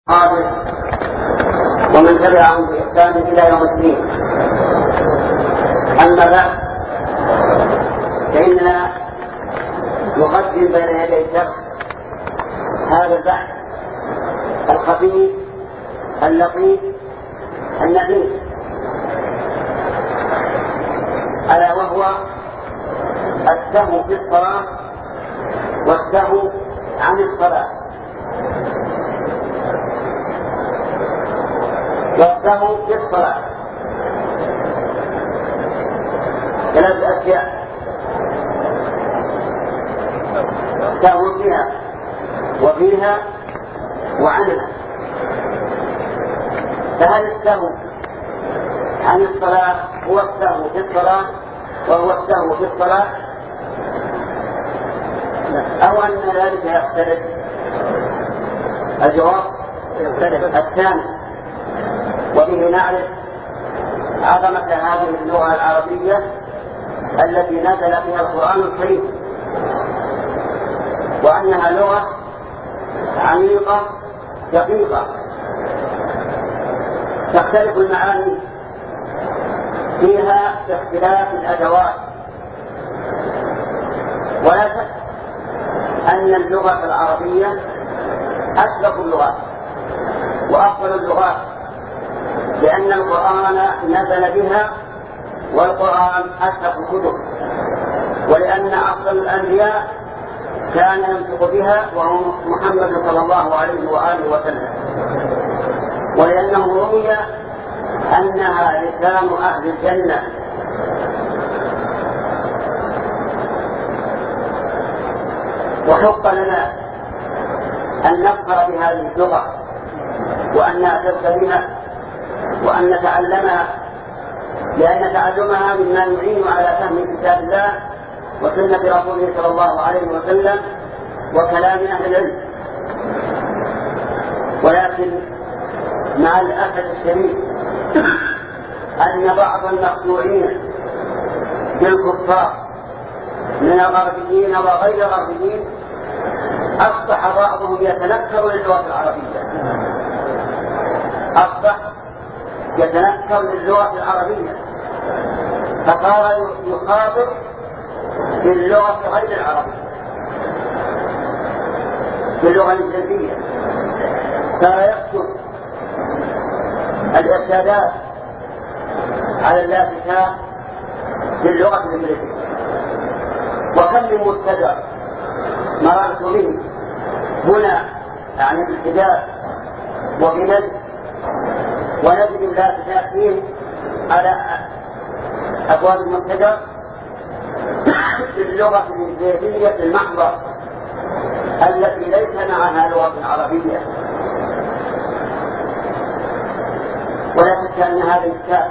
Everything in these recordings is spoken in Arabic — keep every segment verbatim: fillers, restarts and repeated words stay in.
ومن تبعهم بإحسان إلى يوم الدين. أما بعد، فإننا نقدم بين يدي الشرح هذا البحث الخفيف اللطيف النفيس، ألا وهو السهو في الصلاة والسهو عن الصلاة. والسهو في الصلاة ثلاث أشياء: سهو فيها وفيها وعنها. فهل السهو عن الصلاة هو السهو في الصلاة وهو السهو في الصلاة، أو أن ذلك يختلف؟ الجواب الثاني، وبه نعرف عظمة هذه اللغة العربية التي نزل فيها القرآن الكريم، وأنها لغة عميقة دقيقة تختلف المعاني فيها باختلاف الأدوات. ولا شك أن اللغة العربية أشرف اللغات وأفضل اللغات، لأن القرآن نزل بها، والقرآن أشرف الكتب، ولأن أفضل الأنبياء كان ينطق بها وهو محمد صلى الله عليه وآله وسلم، ولأنه روي أنها لسان أهل الجنة. وحق لنا أن نفخر بهذه اللغة وأن نعتز بها وأن نتعلمها، لأن تعلمها مما يعين على فهم كتاب الله وسنة رسوله صلى الله عليه وسلم وكلام أهل العلم. ولكن مع الأسف الشديد أن بعض المخدوعين بالكفار من الغربيين وغير الغربيين أصبح بعضهم يتنكر للغة العربية، أصبح يتنكر للغة العربية، فصار يخاطب باللغة غير العربية، باللغة الإنجليزية. صار يكتب الإرشادات على اللافتات باللغة الإنجليزية. وكم من مبتدع مررت به هنا يعني بالحجاز وبنجد، ونجد اللافتات فيه على أبواب المنتجر باللغة الإنجليزية المحضة التي ليس معها لغة عربية. ولا شك أن هذا الكتاب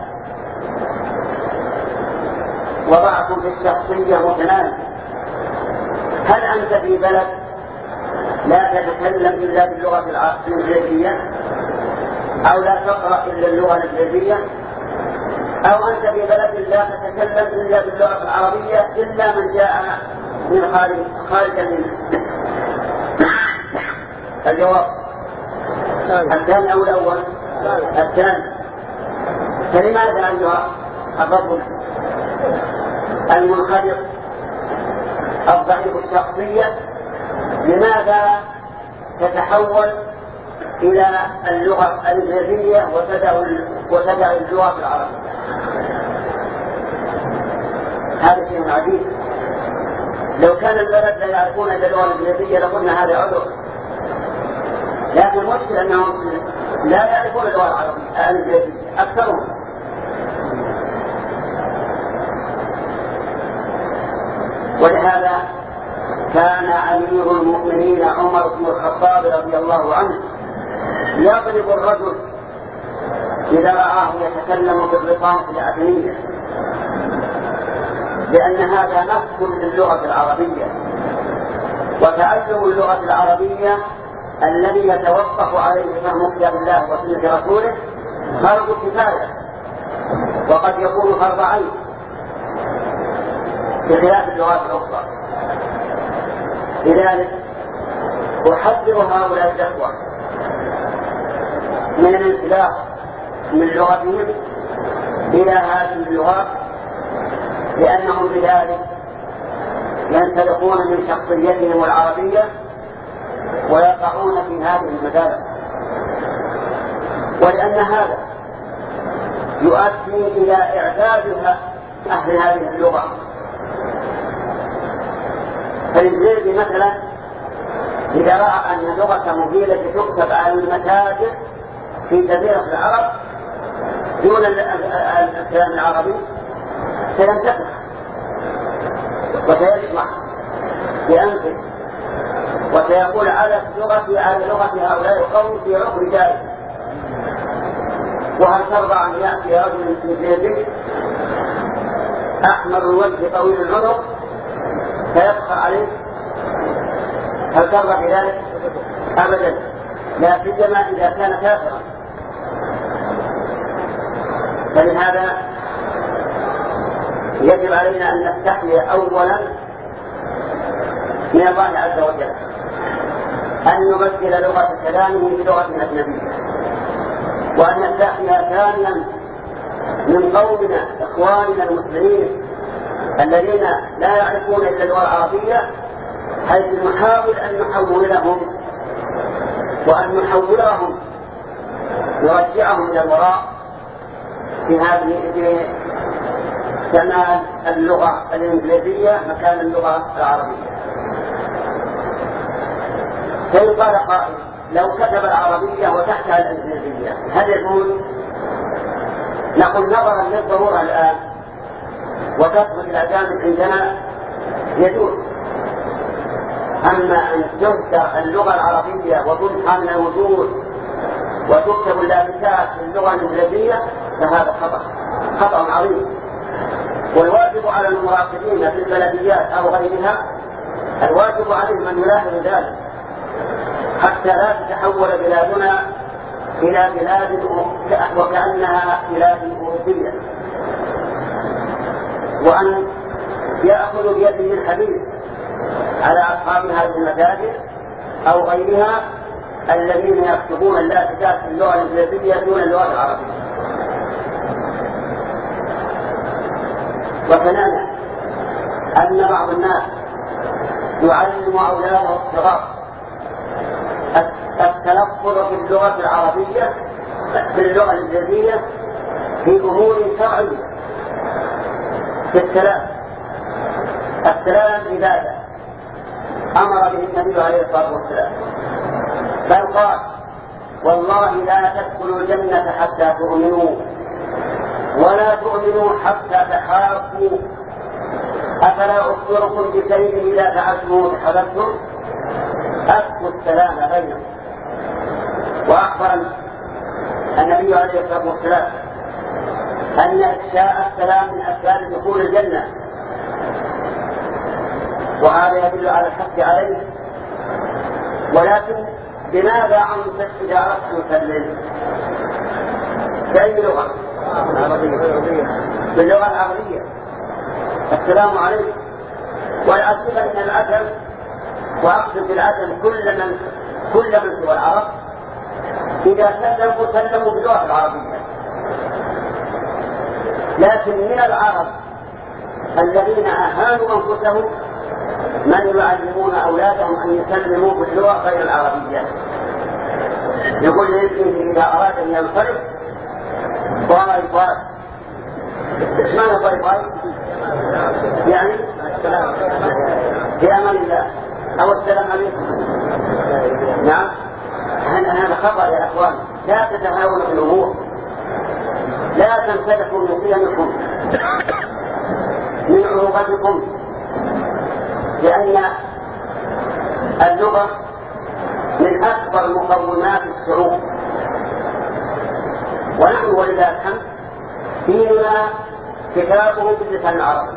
وضعكم في الشخصية متناسب. هل أنت في بلد لا تتكلم إلا باللغة الإنجليزية، أو لا تقرأ إلا اللغة الإنجليزية، أو أنت في بلد لا تتكلم إلا باللغة العربية إلا من جاء من خارج خارج منه؟ الجواب الثاني أو الأول؟ الثاني. فلماذا أيها الرجل المنخرط الضعيف الشخصية، لماذا تتحول إلى اللغة الإنجليزية وتدع اللغة العربية؟ هذا شيء عجيب. لو كان البلد لا يعرفون إلا اللغة الإنجليزية لقلنا هذا عذر، لكن المشكلة أنهم لا يعرفون اللغة العربية الإنجليزية أكثرهم. ولهذا كان أمير المؤمنين عمر بن الخطاب رضي الله عنه يضرب الرجل إذا رآه يتكلم بالرصانة العجمية، لأن هذا نقص للغة العربية. وتعلم اللغة العربية الذي يتوقف عليه فهم كتاب الله وسنة رسوله فرض كفاية، وقد يكون فرض عين بخلاف اللغات الأخرى. لذلك أحذر هؤلاء الإخوة من الانسلاخ من لغتهم إلى هذه اللغات، لأنهم بذلك ينسلخون من شخصيتهم العربية ويقعون في هذه المدارس، ولأن هذا يؤدي إلى إعداد أهل هذه اللغة. فالإنجليزي مثلا إذا رأى أن اللغة مفيدة تكتب على المتاجر في جزيرة العرب دون الكلام العربي سينتفع وسيشرح بأنفه وسيقول على لغتي على لغة هؤلاء القوم في عقر جائز. وهل ترضى أن يأتي رجل إنجليزي أحمر الوجه طويل العنق فيفخر عليه؟ هل ترضى بذلك؟ أبدا، لا سيما إذا كان كافرا. فلهذا يجب علينا أن نستحي أولا من الله عز وجل أن نبدل لغة كلامه بلغة أجنبية، وأن نستحي ثانيا من قومنا إخواننا المسلمين الذين لا يعرفون إلا اللغة العربية، حيث نحاول أن نحولهم وأن نحولهم نرجعهم إلى الوراء في هذه كمال اللغة الإنجليزية مكان اللغة العربية. فإن قال قائل لو كتب العربية وتحتها الإنجليزية هل يجوز؟ نقول نظرا للضرورة الآن وكثرة الأجانب عندنا يجوز. أما أن تذكر اللغة العربية وتنحى من الوجود وتكتب اللابسات في اللغة الإنجليزية فهذا خطأ خطأ عظيم. والواجب على المراقبين في البلديات أو غيرها الواجب عليهم أن يلاحظوا ذلك حتى لا تتحول بلادنا إلى بلاد وكأنها بلاد أوروبية، وأن يأخذوا بيده الحديث على أصحاب هذه المتاجر أو غيرها الذين يكتبون اللافذات في اللغة الإنجليزية دون اللغة العربية. وكذلك أن بعض الناس يعلم أولاده الصغار التلفظ في اللغة العربية في اللغة الإنجليزية في أمور شرعية. في السلام السلام عبادة أمر به النبي عليه الصلاة والسلام، بل قال والله لا تدخلوا الجنة حتى تؤمنوا ولا تؤمنوا حتى تحابوا أفلا أخبركم بشيء إذا فعلتموه تحببتم أفشوا السلام بينكم. وأخبر النبي عليه الصلاة والسلام أن إفشاء السلام من أسباب دخول الجنة، وهذا يدل على الحث عليه. ولكن بماذا أنصت إذا أردت تسلم؟ بأي لغة؟ باللغة العربية. السلام عليكم. والعجيب أن العجم وأقصد بالعجم كل من كل من سوى العرب إذا سلموا سلموا باللغة العربية، لكن من العرب الذين أهانوا أنفسهم من يعلمون أولادهم أن يسلموا باللغة غير العربية. يقول لابنه إذا أراد أن ينصرف باي باي. إيش معنى باي باي؟ يعني في أمان الله أو السلام عليكم. نعم، هذا خطأ يا أخوان. لا تتهاونوا في الأمور، لا تنسلخوا من قيمكم من عروبتكم، لأن اللغة من أكبر مقومات الشعوب. ونحن ولله الحمد ديننا كتابه باللسان العربي،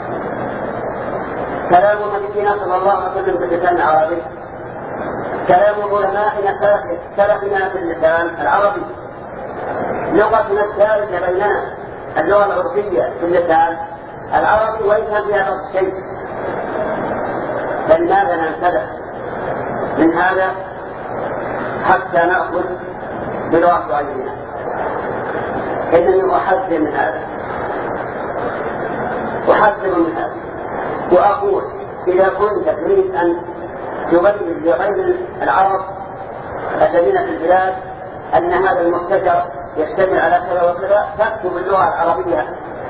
كلام نبينا صلى الله عليه وسلم باللسان العربي، كلام علمائنا سلفنا باللسان العربي، لغتنا الثالثة بيننا اللغة العربية باللسان العربي، وإن كان فيها نفس الشيء. فلماذا ننسلخ من هذا حتى نأخذ بلغة غيرنا. إنني أحذر من هذا أحذر من هذا وأقول إذا كنت تريد أن تبين لغير العرب الذين في البلاد أن هذا المبتكر يشتمل على كذا وكذا فاكتب اللغة العربية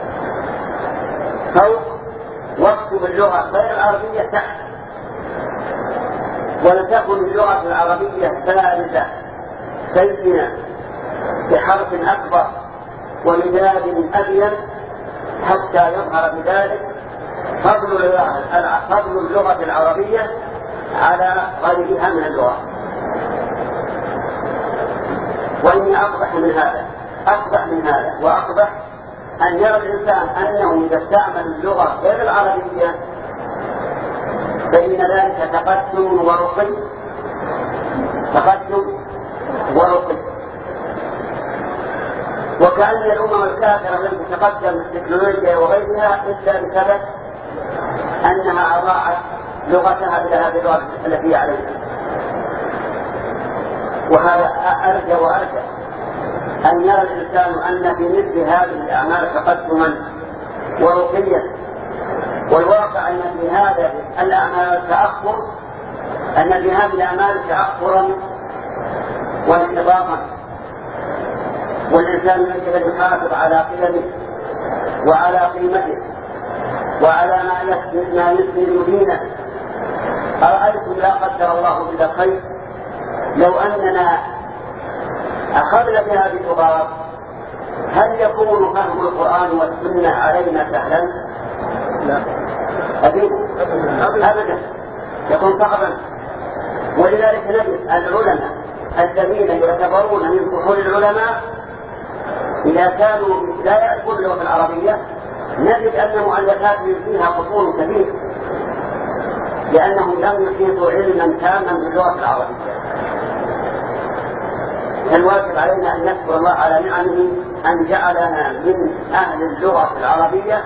فوق واكتب اللغة غير العربية تحت، ولتكن اللغة العربية ثابتة بينة بحرف أكبر ومداد أبين حتى يظهر بذلك فضل فضل اللغة العربية على غيرها من اللغات. وإني أقبح من هذا أقبح من هذا وأقبح أن يرى الإنسان أنه إذا استعمل اللغة غير العربية فإن ذلك تقدم ورقي تقدم ورقي وكأن الأمم الكافرة التي تتقدم بالتكنولوجيا وغيرها إلا بسبب أنها أضاعت لغتها إلى هذه اللغة التي هي عليها. وهذا أرجى وأرجى أن يرى الإنسان أن في مثل هذه الأعمال تقدما ورقيا، والواقع أن في هذا الأعمال تأخر أن في هذه الأعمال تأخرا وانتظاما، والإنسان يجب أن يحافظ على قيمه وعلى قيمته وعلى ما يسند دينه. أرأيتم لا قدر الله بلا خير لو أننا أخذنا بهذه اللغات هل يكون فهم القرآن والسنة علينا سهلا؟ لا أبدا أبدا يكون صعبا. ولذلك نجد العلماء الذين يعتبرون من فحول العلماء إذا كانوا لا يعرفون اللغة العربية نجد أن مؤلفاتهم فيها قصور كبير لأنهم لم يحيطوا علما تاما باللغة العربية. الواجب علينا أن نشكر الله على نعمه أن جعلنا من أهل اللغة العربية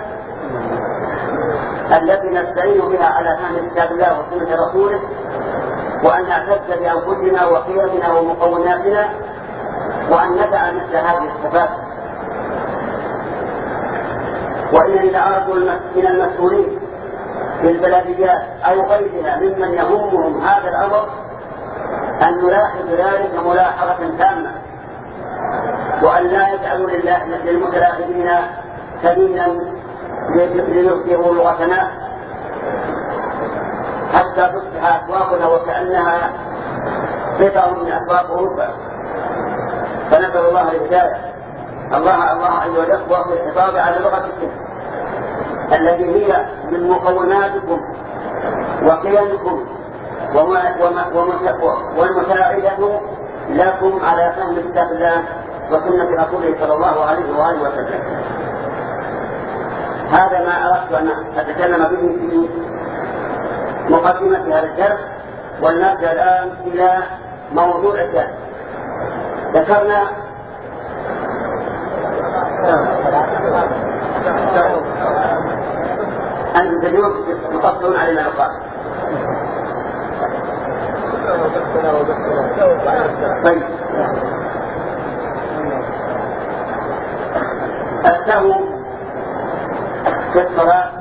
التي نستعين بها على فهم كتاب الله وسنة رسوله، وأن نعتز بأنفسنا وقيمنا ومقوماتنا وأن ندع مثل هذه الصفات. وإنني لأرجو من المسؤولين في البلديات أو غيرها ممن يهمهم هذا الأمر أن نلاحظ ذلك ملاحظة تامة، وأن لا يجعلوا لله للمتلاعبين سبيلا ليظهروا لغتنا حتى تصبح أسواقنا وكأنها قطع من أسواق أوروبا. فنسأل الله الهداية. الله الله أيها الأخوة في الحفاظ على لغتكم التي هي من مقوماتكم وقيمكم والمساعدة لكم على فهم كتاب الله وسنة رسوله صلى الله عليه وآله وسلم. هذا ما أردت أن أتكلم به في مقدمة هذا الدرس، ونرجع الآن إلى موضوع الدرس. ذكرنا أن الجنوب يقصرون علينا الأوقات. طيب السهو في الصلاة